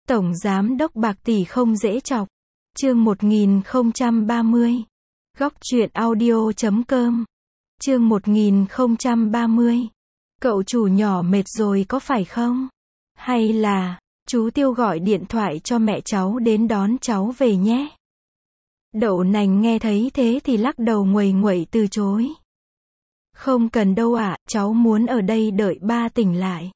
Tổng giám đốc bạc tỷ không dễ chọc. Chương 1030. Góc truyện audio.com. Chương 1030. Cậu chủ nhỏ mệt rồi có phải không? Hay là, chú Tiêu gọi điện thoại cho mẹ cháu đến đón cháu về nhé. Đậu nành nghe thấy thế thì lắc đầu nguầy nguậy từ chối. Không cần đâu ạ, cháu muốn ở đây đợi ba tỉnh lại.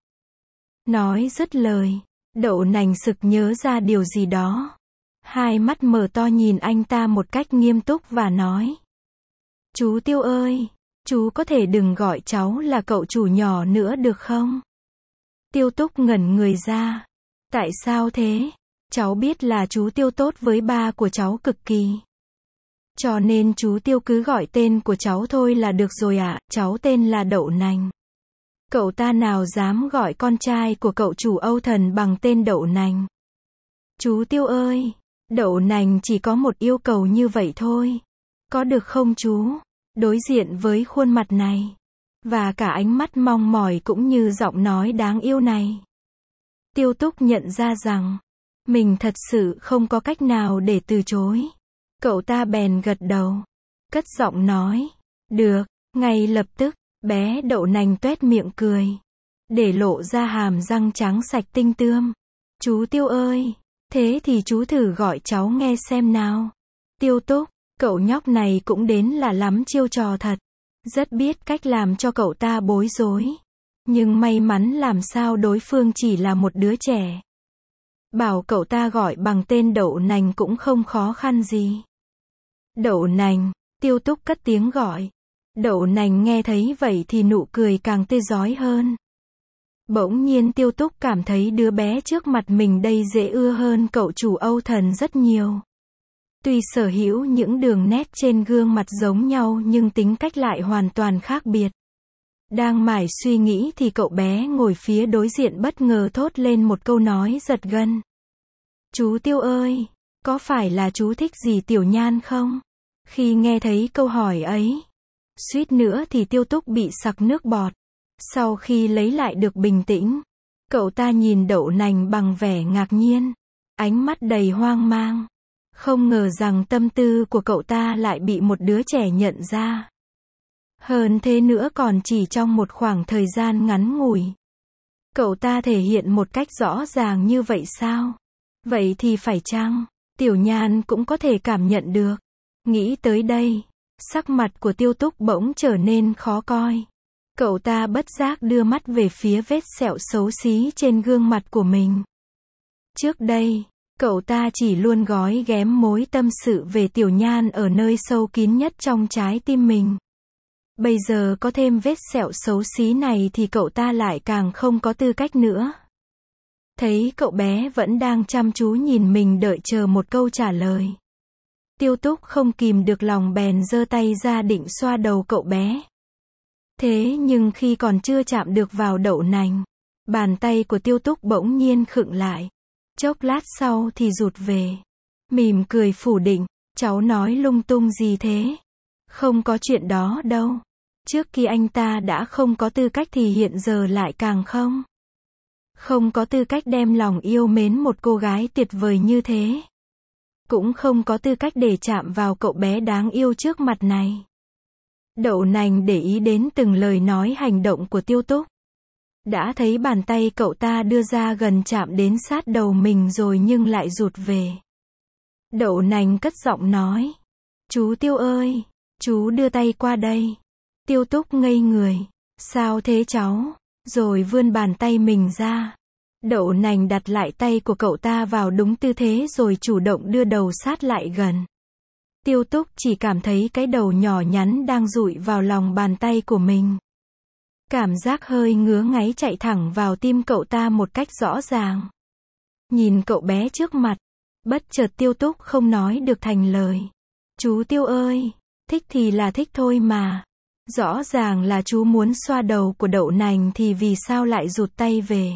Nói dứt lời, đậu nành sực nhớ ra điều gì đó. Hai mắt mở to nhìn anh ta một cách nghiêm túc và nói. Chú Tiêu ơi, chú có thể đừng gọi cháu là cậu chủ nhỏ nữa được không? Tiêu Túc ngẩn người ra. Tại sao thế? Cháu biết là chú Tiêu tốt với ba của cháu cực kỳ. Cho nên chú Tiêu cứ gọi tên của cháu thôi là được rồi ạ, cháu tên là Đậu Nành. Cậu ta nào dám gọi con trai của cậu chủ Âu Thần bằng tên Đậu Nành. Chú Tiêu ơi, Đậu Nành chỉ có một yêu cầu như vậy thôi. Có được không chú? Đối diện với khuôn mặt này, và cả ánh mắt mong mỏi cũng như giọng nói đáng yêu này, Tiêu Túc nhận ra rằng, mình thật sự không có cách nào để từ chối. Cậu ta bèn gật đầu, cất giọng nói, được, ngay lập tức, bé Đậu Nành tuét miệng cười, để lộ ra hàm răng trắng sạch tinh tươm. Chú Tiêu ơi, thế thì chú thử gọi cháu nghe xem nào. Tiêu Túc, cậu nhóc này cũng đến là lắm chiêu trò thật, rất biết cách làm cho cậu ta bối rối. Nhưng may mắn làm sao đối phương chỉ là một đứa trẻ. Bảo cậu ta gọi bằng tên Đậu Nành cũng không khó khăn gì. Đậu Nành, Tiêu Túc cất tiếng gọi. Đậu Nành nghe thấy vậy thì nụ cười càng tươi rói hơn. Bỗng nhiên Tiêu Túc cảm thấy đứa bé trước mặt mình đây dễ ưa hơn cậu chủ Âu Thần rất nhiều. Tuy sở hữu những đường nét trên gương mặt giống nhau nhưng tính cách lại hoàn toàn khác biệt. Đang mải suy nghĩ thì cậu bé ngồi phía đối diện bất ngờ thốt lên một câu nói giật gân. Chú Tiêu ơi, có phải là chú thích gì Tiểu Nhan không? Khi nghe thấy câu hỏi ấy, suýt nữa thì Tiêu Túc bị sặc nước bọt. Sau khi lấy lại được bình tĩnh, cậu ta nhìn Đậu Nành bằng vẻ ngạc nhiên, ánh mắt đầy hoang mang. Không ngờ rằng tâm tư của cậu ta lại bị một đứa trẻ nhận ra. Hơn thế nữa còn chỉ trong một khoảng thời gian ngắn ngủi. Cậu ta thể hiện một cách rõ ràng như vậy sao? Vậy thì phải chăng Tiểu Nhan cũng có thể cảm nhận được? Nghĩ tới đây, sắc mặt của Tiêu Túc bỗng trở nên khó coi. Cậu ta bất giác đưa mắt về phía vết sẹo xấu xí trên gương mặt của mình. Trước đây, cậu ta chỉ luôn gói ghém mối tâm sự về Tiểu Nhan ở nơi sâu kín nhất trong trái tim mình. Bây giờ có thêm vết sẹo xấu xí này thì cậu ta lại càng không có tư cách nữa. Thấy cậu bé vẫn đang chăm chú nhìn mình đợi chờ một câu trả lời. Tiêu Túc không kìm được lòng bèn giơ tay ra định xoa đầu cậu bé. Thế nhưng khi còn chưa chạm được vào Đậu Nành, bàn tay của Tiêu Túc bỗng nhiên khựng lại. Chốc lát sau thì rụt về. Mỉm cười phủ định, cháu nói lung tung gì thế? Không có chuyện đó đâu. Trước khi anh ta đã không có tư cách thì hiện giờ lại càng không. Không có tư cách đem lòng yêu mến một cô gái tuyệt vời như thế. Cũng không có tư cách để chạm vào cậu bé đáng yêu trước mặt này. Đậu Nành để ý đến từng lời nói hành động của Tiêu Túc. Đã thấy bàn tay cậu ta đưa ra gần chạm đến sát đầu mình rồi nhưng lại rụt về. Đậu Nành cất giọng nói. Chú Tiêu ơi, chú đưa tay qua đây. Tiêu Túc ngây người. Sao thế cháu? Rồi vươn bàn tay mình ra. Đậu Nành đặt lại tay của cậu ta vào đúng tư thế rồi chủ động đưa đầu sát lại gần. Tiêu Túc chỉ cảm thấy cái đầu nhỏ nhắn đang dụi vào lòng bàn tay của mình. Cảm giác hơi ngứa ngáy chạy thẳng vào tim cậu ta một cách rõ ràng. Nhìn cậu bé trước mặt, bất chợt Tiêu Túc không nói được thành lời. Chú Tiêu ơi, thích thì là thích thôi mà. Rõ ràng là chú muốn xoa đầu của Đậu Nành thì vì sao lại rụt tay về.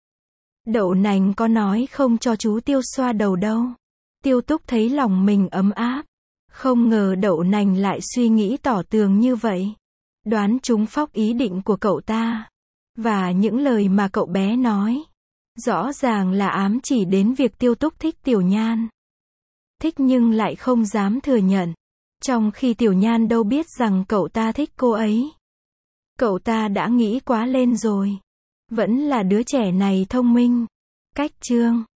Đậu Nành có nói không cho chú Tiêu xoa đầu đâu. Tiêu Túc thấy lòng mình ấm áp. Không ngờ Đậu Nành lại suy nghĩ tỏ tường như vậy. Đoán trúng phóc ý định của cậu ta. Và những lời mà cậu bé nói. Rõ ràng là ám chỉ đến việc Tiêu Túc thích Tiểu Nhan. Thích nhưng lại không dám thừa nhận. Trong khi Tiểu Nhan đâu biết rằng cậu ta thích cô ấy. Cậu ta đã nghĩ quá lên rồi. Vẫn là đứa trẻ này thông minh. Cách chương